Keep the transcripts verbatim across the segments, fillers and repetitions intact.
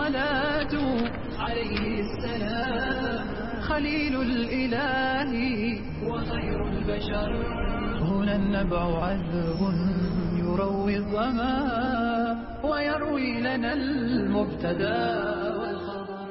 الصلاة عليه السلام خليل الإله وخير البشر. هنا النبع عذب يروي الظما ويروي لنا المبتدا والخبر.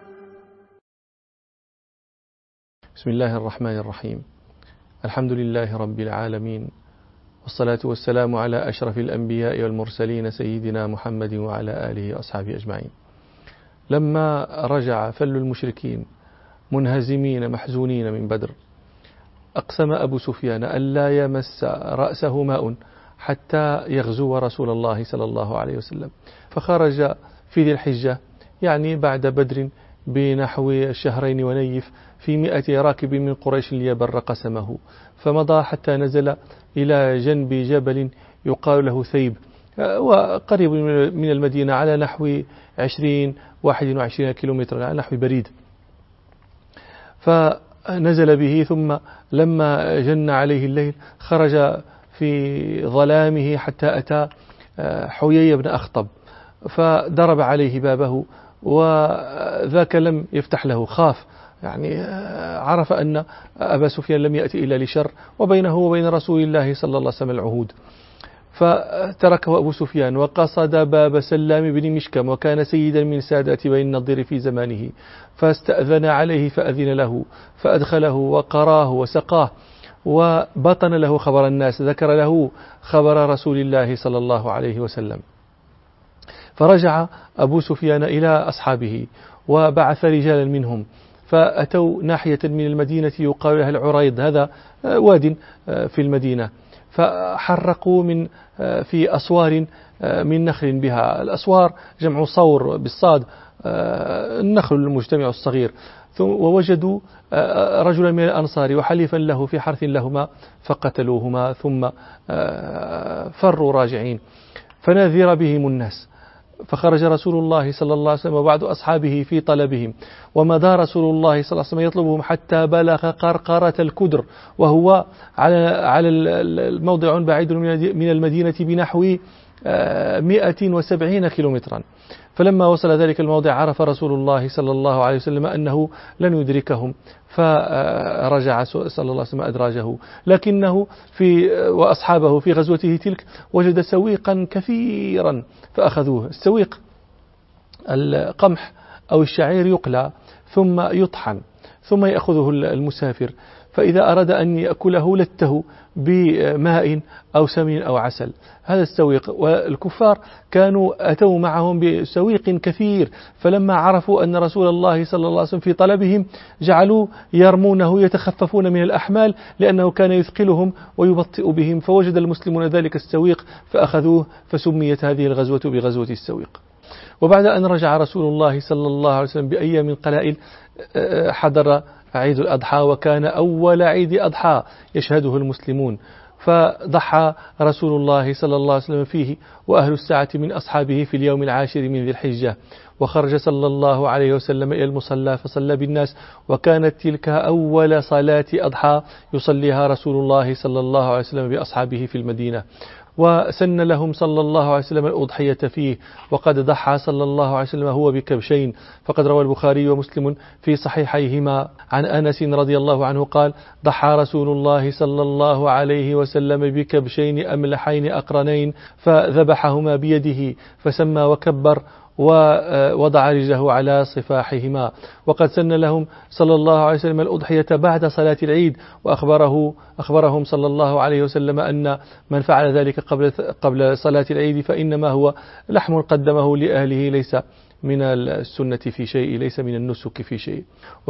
بسم الله الرحمن الرحيم. الحمد لله رب العالمين، والصلاة والسلام على أشرف الأنبياء والمرسلين سيدنا محمد وعلى آله وأصحابه أجمعين. لما رجع فل المشركين منهزمين محزونين من بدر، أقسم أبو سفيان ألا يمس رأسه ماء حتى يغزو رسول الله صلى الله عليه وسلم، فخرج في ذي الحجة يعني بعد بدر بنحو شهرين ونيف في مئة راكب من قريش ليبر قسمه، فمضى حتى نزل إلى جنب جبل يقال له ثيب، وقريب من المدينة على نحو عشرين واحد وعشرين كيلومتر، على نحو بريد. فنزل به، ثم لما جن عليه الليل خرج في ظلامه حتى أتى حيي بن أخطب، فضرب عليه بابه، وذاك لم يفتح له، خاف، يعني عرف أن أبا سفيان لم يأتي إلا لشر، وبينه وبين رسول الله صلى الله عليه وسلم العهود. فتركه أبو سفيان وقصد باب سلام بن مشكم، وكان سيدا من سادات بني النضير في زمانه، فاستأذن عليه فأذن له، فأدخله وقراه وسقاه، وبطن له خبر الناس، ذكر له خبر رسول الله صلى الله عليه وسلم. فرجع أبو سفيان إلى أصحابه وبعث رجالا منهم، فأتوا ناحية من المدينة يقال لها العريض، هذا واد في المدينة، فحرقوا من في أسوار من نخل بها. الأسوار جمع صور بالصاد، النخل المجتمع الصغير. ووجدوا رجلا من الأنصار وحليفا له في حرث لهما، فقتلوهما ثم فروا راجعين، فنذر بهم الناس. فخرج رسول الله صلى الله عليه وسلم وبعض أصحابه في طلبهم، ومضى رسول الله صلى الله عليه وسلم يطلبهم حتى بلغ قرقرة الكدر، وهو على على الموضع بعيد من المدينة بنحو مئة وسبعين كيلومترا. فلما وصل ذلك الموضع عرف رسول الله صلى الله عليه وسلم أنه لن يدركهم، فرجع صلى الله عليه وسلم أدراجه، لكنه في وأصحابه في غزوته تلك وجد سويقا كثيرا فأخذوه. السويق القمح أو الشعير يقلى ثم يطحن ثم يأخذه المسافر، فإذا أراد أن يأكله لته بماء أو سمين أو عسل، هذا السويق. والكفار كانوا أتوا معهم بسويق كثير، فلما عرفوا أن رسول الله صلى الله عليه وسلم في طلبهم جعلوا يرمونه يتخففون من الأحمال، لأنه كان يثقلهم ويبطئ بهم، فوجد المسلمون ذلك السويق فأخذوه، فسميت هذه الغزوة بغزوة السويق. وبعد أن رجع رسول الله صلى الله عليه وسلم بأيام قلائل حضر عيد الأضحى، وكان أول عيد أضحى يشهده المسلمون، فضحى رسول الله صلى الله عليه وسلم فيه وأهل الساعة من أصحابه في اليوم العاشر من ذي الحجة. وخرج صلى الله عليه وسلم إلى المصلى فصلى بالناس، وكانت تلك أول صلاة أضحى يصليها رسول الله صلى الله عليه وسلم بأصحابه في المدينة، وسن لهم صلى الله عليه وسلم الأضحية فيه، وقد ضحى صلى الله عليه وسلم هو بكبشين. فقد روى البخاري ومسلم في صحيحيهما عن أنس رضي الله عنه قال: ضحى رسول الله صلى الله عليه وسلم بكبشين أملحين أقرنين، فذبحهما بيده فسمى وكبر، ووضع رجله على صفاحهما. وقد سن لهم صلى الله عليه وسلم الأضحية بعد صلاة العيد، وأخبره أخبرهم صلى الله عليه وسلم أن من فعل ذلك قبل قبل صلاة العيد فإنما هو لحم قدمه لأهله، ليس من السنة في شيء، ليس من النسك في شيء.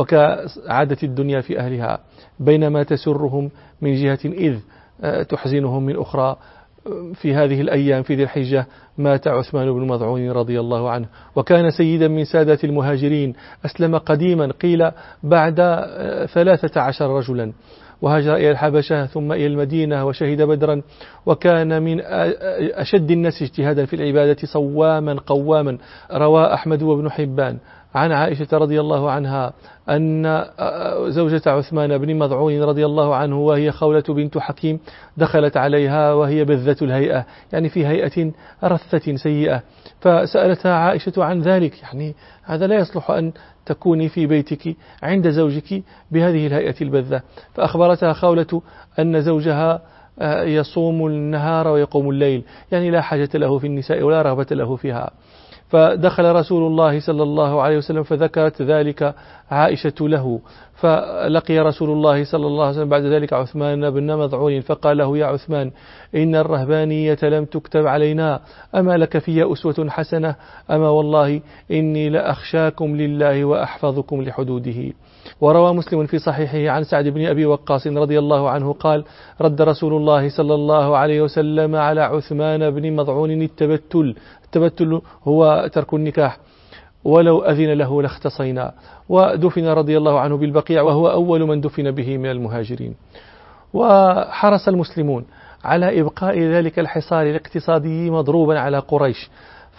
وكعادة الدنيا في أهلها، بينما تسرهم من جهة إذ تحزنهم من أخرى. في هذه الأيام في ذي الحجة مات عثمان بن مظعون رضي الله عنه، وكان سيدا من سادة المهاجرين، أسلم قديما قيل بعد ثلاثة عشر رجلا، وهاجر إلى الحبشة ثم إلى المدينة وشهد بدرا، وكان من أشد الناس اجتهادا في العبادة، صواما قواما. روى أحمد وابن حبان عن عائشة رضي الله عنها أن زوجة عثمان بن مضعون رضي الله عنه وهي خولة بنت حكيم دخلت عليها وهي بذة الهيئة، يعني في هيئة رثة سيئة، فسألتها عائشة عن ذلك، يعني هذا لا يصلح أن تكوني في بيتك عند زوجك بهذه الهيئة البذة. فأخبرتها خولة أن زوجها يصوم النهار ويقوم الليل، يعني لا حاجة له في النساء ولا رغبة له فيها. فدخل رسول الله صلى الله عليه وسلم فذكرت ذلك عائشة له، فلقي رسول الله صلى الله عليه وسلم بعد ذلك عثمان بن مضعون فقال له: يا عثمان، إن الرهبانية لم تكتب علينا، أما لك في أسوة حسنة؟ أما والله إني لأخشاكم لله وأحفظكم لحدوده. وروى مسلم في صحيحه عن سعد بن أبي وقاص رضي الله عنه قال: رد رسول الله صلى الله عليه وسلم على عثمان بن مضعون التبتل. التبتل هو ترك النكاح، ولو أذن له لاختصينا. ودفن رضي الله عنه بالبقيع، وهو أول من دفن به من المهاجرين. وحرص المسلمون على إبقاء ذلك الحصار الاقتصادي مضروبا على قريش،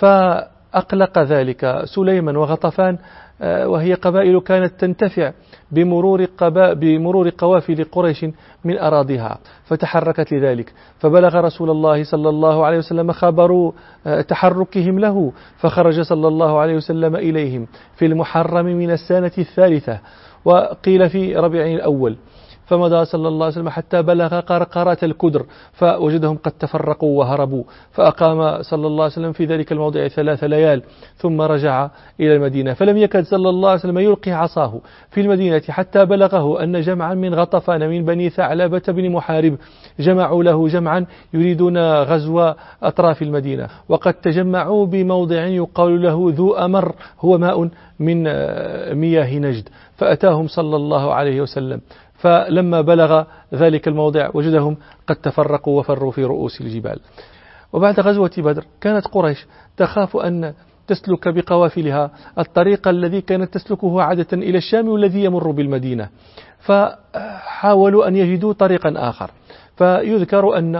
فأقلق ذلك سليمان وغطفان، وهي قبائل كانت تنتفع بمرور, قبا بمرور قوافل قريش من أراضيها، فتحركت لذلك. فبلغ رسول الله صلى الله عليه وسلم خبر تحركهم له، فخرج صلى الله عليه وسلم إليهم في المحرم من السنة الثالثة، وقيل في ربيع الأول. فمضى صلى الله عليه وسلم حتى بلغ قرقرة الكدر، فوجدهم قد تفرقوا وهربوا، فأقام صلى الله عليه وسلم في ذلك الموضع ثلاث ليال، ثم رجع إلى المدينة. فلم يكد صلى الله عليه وسلم يلقي عصاه في المدينة حتى بلغه أن جمعا من غطفان من بني ثعلبة بن محارب جمعوا له جمعا يريدون غزو أطراف المدينة، وقد تجمعوا بموضع يقال له ذو أمر، هو ماء من مياه نجد. فأتاهم صلى الله عليه وسلم، فلما بلغ ذلك الموضع وجدهم قد تفرقوا وفروا في رؤوس الجبال. وبعد غزوة بدر كانت قريش تخاف أن تسلك بقوافلها الطريق الذي كانت تسلكه عادة إلى الشام والذي يمر بالمدينة، فحاولوا أن يجدوا طريقا آخر. فيذكر أن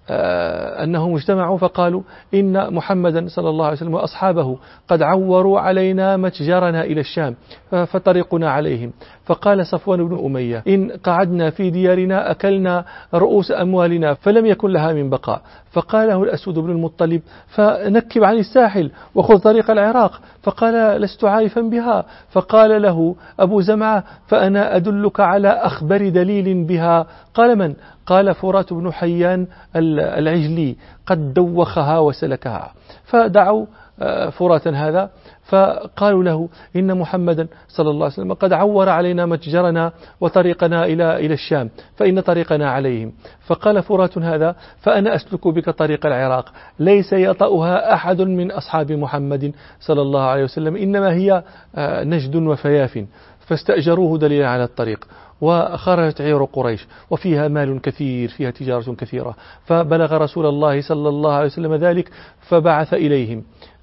أنهم اجتمعوا فقالوا: إن محمدا صلى الله عليه وسلم وأصحابه قد عوروا علينا متجرنا إلى الشام، فطريقنا عليهم. فقال صفوان بن أمية: إن قعدنا في ديارنا أكلنا رؤوس أموالنا فلم يكن لها من بقاء. فقاله الأسود بن المطلب: فنكب عن الساحل وخذ طريق العراق. فقال: لست عارفا بها. فقال له أبو زمعة: فأنا أدلك على أخبر دليل بها. قال: من؟ قال: فرات بن حيان العجلي قد دوخها وسلكها. فدعوا فراتا هذا فقالوا له: إن محمدا صلى الله عليه وسلم قد عور علينا متجرنا وطريقنا إلى إلى الشام، فإن طريقنا عليهم. فقال فرات هذا: فأنا أسلك بك طريق العراق، ليس يطأها أحد من أصحاب محمد صلى الله عليه وسلم، إنما هي نجد وفياف. فاستأجروه دليلا على الطريق. وخرجت عير قريش وفيها مال كثير، فيها تجارة كثيرة. فبلغ رسول الله صلى الله عليه وسلم ذلك، فبعث إليهم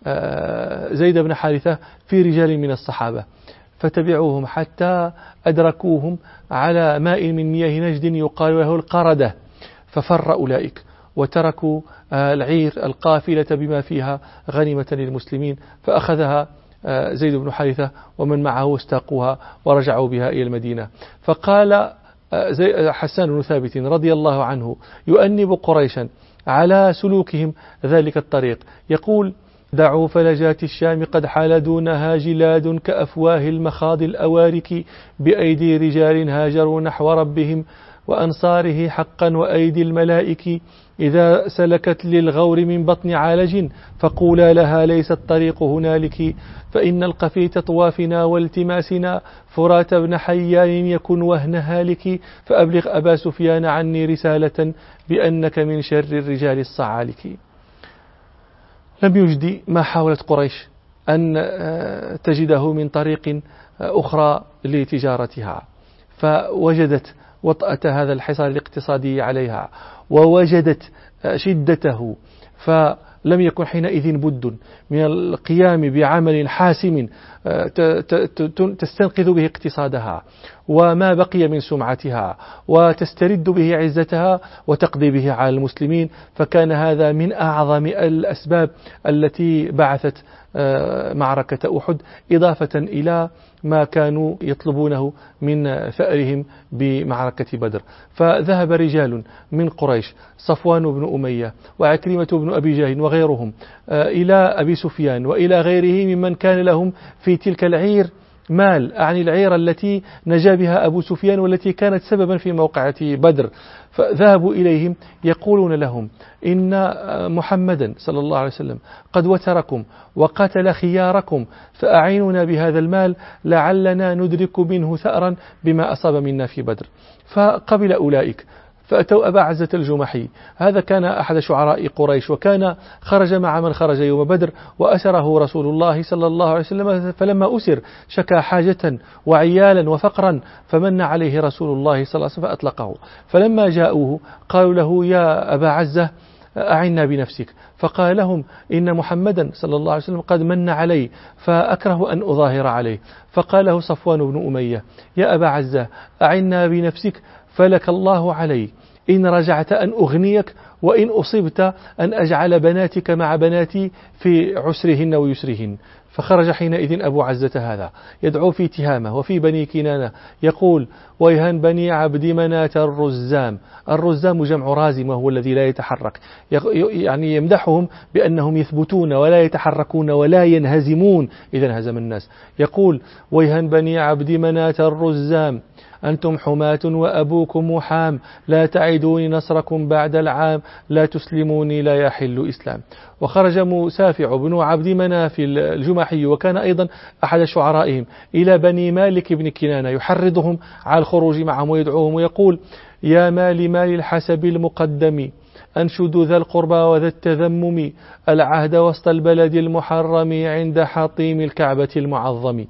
زيد بن حارثة في رجال من الصحابة، فتبعوهم حتى أدركوهم على ماء من مياه نجد يقال له القردة. ففر أولئك وتركوا العير القافلة بما فيها غنيمة للمسلمين، فأخذها زيد بن حارثة ومن معه واستاقوها ورجعوا بها إلى المدينة. فقال حسان بن ثابت رضي الله عنه يؤنب قريشا على سلوكهم ذلك الطريق، يقول: دعوا فلجات الشام قد حال دونها جلاد كأفواه المخاض الأوارك، بأيدي رجال هاجروا نحو ربهم وأنصاره حقا وأيدي الملائك، إذا سلكت للغور من بطن عالج فقولا لها ليس الطريق هنالك، فإن القفي تطوافنا والتماسنا فرات بن حيان يكن وهن هالك، فأبلغ أبا سفيان عني رسالة بأنك من شر الرجال الصعالك. لم يجدي ما حاولت قريش أن تجده من طريق أخرى لتجارتها، فوجدت وطأة هذا الحصار الاقتصادي عليها ووجدت شدته، فلم يكن حينئذ بد من القيام بعمل حاسم تستنقذ به اقتصادها وما بقي من سمعتها وتسترد به عزتها وتقضي به على المسلمين. فكان هذا من أعظم الأسباب التي بعثت معركة أحد، إضافة إلى ما كانوا يطلبونه من ثأرهم بمعركة بدر. فذهب رجال من قريش، صفوان بن أمية وعكرمة بن أبي جهل وغيرهم، إلى أبي سفيان وإلى غيره ممن كان لهم في تلك العير مال، أعني العير التي نجا بها أبو سفيان والتي كانت سببا في موقعة بدر. فذهبوا إليهم يقولون لهم إن محمدا صلى الله عليه وسلم قد وتركم وقتل خياركم، فأعيننا بهذا المال لعلنا ندرك منه ثأرا بما أصاب منا في بدر. فقبل أولئك، فأتوا أبا عزة الجمحي، هذا كان أحد شعراء قريش، وكان خرج مع من خرج يوم بدر، وأسره رسول الله صلى الله عليه وسلم. فلما أسر شكى حاجة وعيالا وفقرا، فمن عليه رسول الله صلى الله عليه وسلم فأطلقه. فلما جاءوه قالوا له يا أبا عزة أعنا بنفسك، فقال لهم إن محمدا صلى الله عليه وسلم قد من علي فأكره أن أظاهر عليه. فقال له صفوان بن أمية يا أبا عزة أعنا بنفسك فلك الله علي، إن رجعت أن أغنيك، وإن أصبت أن أجعل بناتك مع بناتي في عسرهن ويسرهن. فخرج حينئذ أبو عزة هذا يدعو في تهامة وفي بني كنانة يقول ويهن بني عبد مناة الرزام. الرزام جمع رازم وهو الذي لا يتحرك، يعني يمدحهم بأنهم يثبتون ولا يتحركون ولا ينهزمون إذا انهزم الناس. يقول ويهن بني عبد مناة الرزام أنتم حماة وأبوكم محام، لا تعدوني نصركم بعد العام، لا تسلموني لا يحل إسلام. وخرج مسافع بن عبد مناف الجمحي، وكان أيضا أحد شعرائهم، إلى بني مالك بن كنانة يحرضهم على الخروج معهم ويدعوهم ويقول يا مال مال الحسب المقدم، أنشد ذا القربى وذا التذمم، العهد وسط البلد المحرم عند حطيم الكعبة المعظم.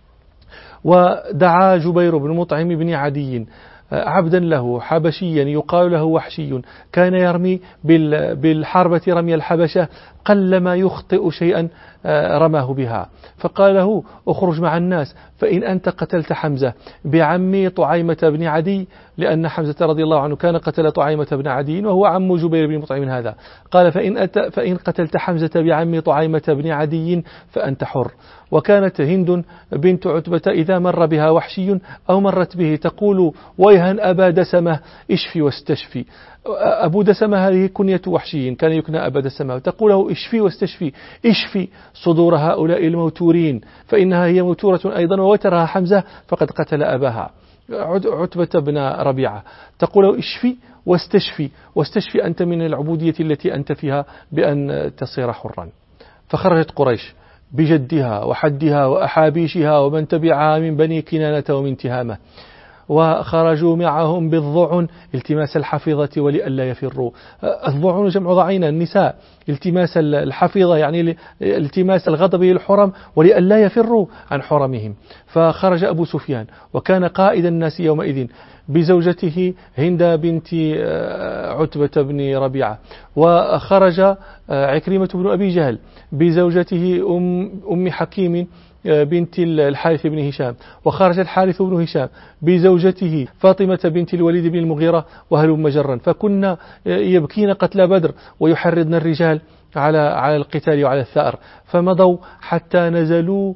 ودعا جبير بن مطعم بن عدي عبدا له حبشيا يقال له وحشي، كان يرمي بالحربة رمي الحبشة، قلما يخطئ شيئا رماه بها. فقال له اخرج مع الناس، فإن أنت قتلت حمزة بعمي طعيمة بن عدي، لأن حمزة رضي الله عنه كان قتل طعيمة بن عدي وهو عم جبير بن مطعم هذا. قال فإن, فإن قتلت حمزة بعمي طعيمة بن عدي فأنت حر. وكانت هند بنت عتبة إذا مر بها وحشي أو مرت به تقول ويهن أبا دسمة اشفي واستشفي. أبو دسمة هذه كنية وحشي، كان يكنى أبا دسمة، تقول له اشفي واستشفي، اشفي صدور هؤلاء الموتورين، فإنها هي موتورة أيضا، ووترها حمزة فقد قتل أباها عتبة بن ربيعة. تقول له اشفي واستشفي، واستشفي أنت من العبودية التي أنت فيها بأن تصير حرا. فخرجت قريش بجدها وحدها وأحابيشها ومن تبعها من بني كنانة ومن تهامة، وخرجوا معهم بالضعن التماس الحفيظة ولئلا يفروا. الضعن جمع ضعينة النساء، التماس الحفيظة يعني التماس الغضب للحرم ولئلا يفروا عن حرمهم. فخرج أبو سفيان وكان قائد الناس يومئذ بزوجته هند بنت عتبة بن ربيعة، وخرج عكرمة بن أبي جهل بزوجته أم, أم حكيم بنت الحارث بن هشام، وخرج الحارث بن هشام بزوجته فاطمة بنت الوليد بن المغيرة وهلم جرا. فكنا يبكين قتل بدر ويحرضن الرجال على على القتال وعلى الثأر. فمضوا حتى نزلوا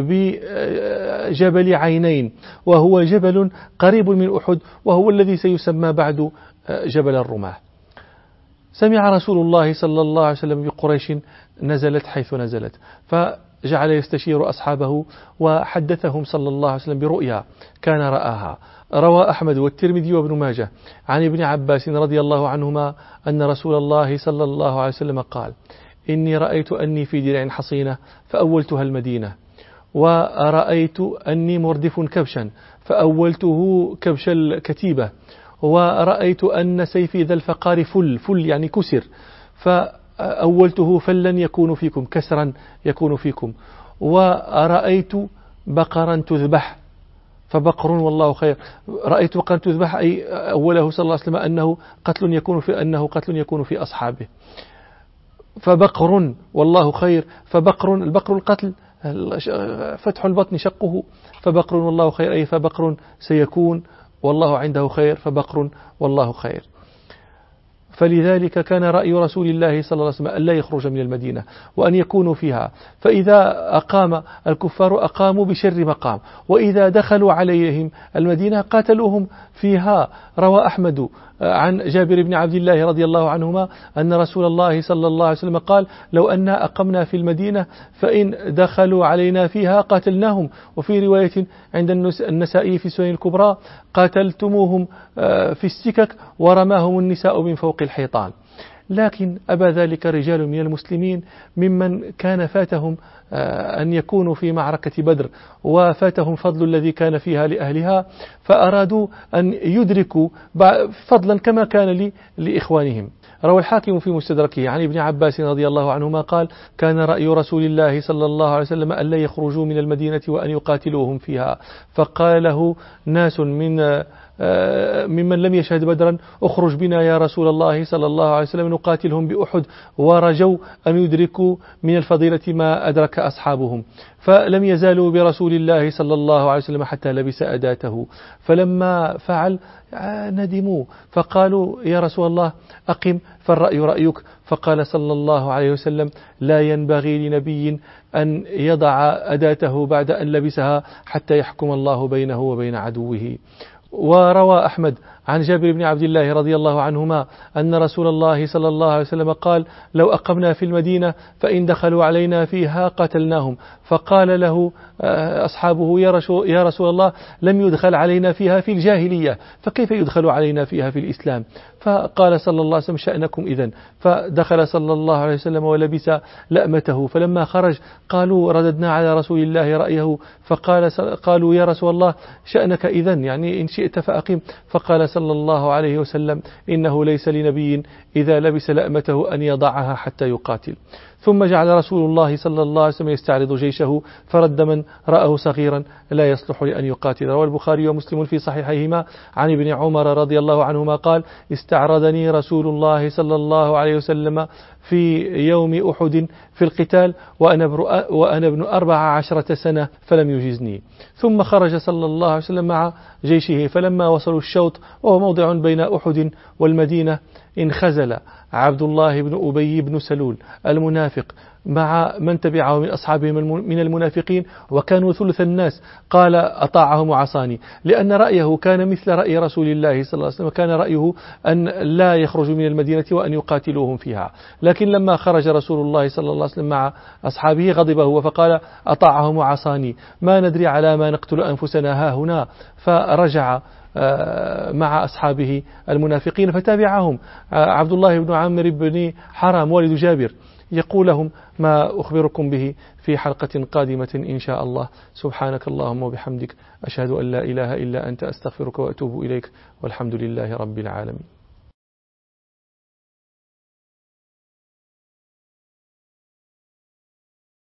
بجبل عينين، وهو جبل قريب من أحد، وهو الذي سيسمى بعد جبل الرماة. سمع رسول الله صلى الله عليه وسلم بقريش نزلت حيث نزلت، فجعل يستشير أصحابه وحدثهم صلى الله عليه وسلم برؤيا كان رآها. روى أحمد والترمذي وابن ماجه عن ابن عباس رضي الله عنهما أن رسول الله صلى الله عليه وسلم قال إني رأيت أني في درع حصينة فأولتها المدينة، ورأيت أني مردف كبشا فأولته كبش الكتيبة، ورأيت أن سيفي ذا الفقار فل فل يعني كسر فأولته فلن يكون فيكم كسرا يكون فيكم، ورأيت بقرا تذبح فبقر والله خير. رأيت بقرا تذبح أي أوله صلى الله عليه وسلم أنه قتل يكون في أنه قتل يكون في أصحابه، فبقر والله خير. فبقر البقر القتل فتح البطن شقه، فبقر والله خير أي فبقر سيكون والله عنده خير، فبقر والله خير. فلذلك كان رأي رسول الله صلى الله عليه وسلم أن لا يخرج من المدينة وأن يكونوا فيها، فإذا أقام الكفار أقاموا بشر مقام، وإذا دخلوا عليهم المدينة قاتلوهم فيها. روى أحمد عن جابر بن عبد الله رضي الله عنهما أن رسول الله صلى الله عليه وسلم قال: لو أننا أقمنا في المدينة فإن دخلوا علينا فيها قاتلناهم. وفي رواية عند النسائي في سنن الكبرى: قاتلتموهم في السكك ورماهم النساء من فوق الحيطان. لكن أبى ذلك رجال من المسلمين ممن كان فاتهم أن يكونوا في معركة بدر وفاتهم فضل الذي كان فيها لأهلها، فأرادوا أن يدركوا فضلا كما كان لي لإخوانهم. روى الحاكم في مستدركه عن ابن عباس رضي الله عنهما قال: كان رأي رسول الله صلى الله عليه وسلم أن لا يخرجوا من المدينة وأن يقاتلوهم فيها، فقال له ناس من ممن لم يشهد بدرا: اخرج بنا يا رسول الله صلى الله عليه وسلم نقاتلهم بأحد، ورجوا أن يدركوا من الفضيلة ما أدرك أصحابهم، فلم يزالوا برسول الله صلى الله عليه وسلم حتى لبس أداته. فلما فعل ندموا فقالوا: يا رسول الله أقم فالرأي رأيك. فقال صلى الله عليه وسلم: لا ينبغي لنبي أن يضع أداته بعد أن لبسها حتى يحكم الله بينه وبين عدوه. وروى أحمد عن جابر بن عبد الله رضي الله عنهما أن رسول الله صلى الله عليه وسلم قال: لو أقمنا في المدينة فإن دخلوا علينا فيها قتلناهم. فقال له أصحابه: يا رسول الله لم يدخل علينا فيها في الجاهلية، فكيف يدخل علينا فيها في الإسلام؟ فقال صلى الله عليه وسلم: شأنكم إذن. فدخل صلى الله عليه وسلم ولبس لأمته، فلما خرج قالوا: رددنا على رسول الله رأيه، فقال قالوا: يا رسول الله شأنك إذن، يعني إن شئت فأقم. فقال صلى الله عليه وسلم: إنه ليس لنبي إذا لبس لأمته أن يضعها حتى يقاتل. ثم جعل رسول الله صلى الله عليه وسلم يستعرض جيشه، فرد من رأه صغيرا لا يصلح لأن يقاتل. روى البخاري ومسلم في صحيحيهما عن ابن عمر رضي الله عنهما قال: استعرضني رسول الله صلى الله عليه وسلم في يوم أحد في القتال وأنا ابن أربع عشرة سنة فلم يجزني. ثم خرج صلى الله عليه وسلم مع جيشه، فلما وصلوا الشوط وهو موضع بين أحد والمدينة انخزل عبد الله بن أبي بن سلول المنافق مع من تبعه من أصحابه من المنافقين، وكانوا ثلث الناس. قال: أطاعهم وعصاني، لأن رأيه كان مثل رأي رسول الله صلى الله عليه وسلم، كان رأيه أن لا يخرجوا من المدينة وأن يقاتلوهم فيها. لكن لما خرج رسول الله صلى الله عليه وسلم مع أصحابه غضب هو فقال: أطاعهم وعصاني، ما ندري على ما نقتل أنفسنا ها هنا. فرجع مع أصحابه المنافقين فتابعهم عبد الله بن عمرو بن حرام والد جابر، يقول لهم ما أخبركم به في حلقة قادمة إن شاء الله. سبحانك اللهم وبحمدك، أشهد أن لا إله إلا أنت، أستغفرك وأتوب إليك، والحمد لله رب العالمين.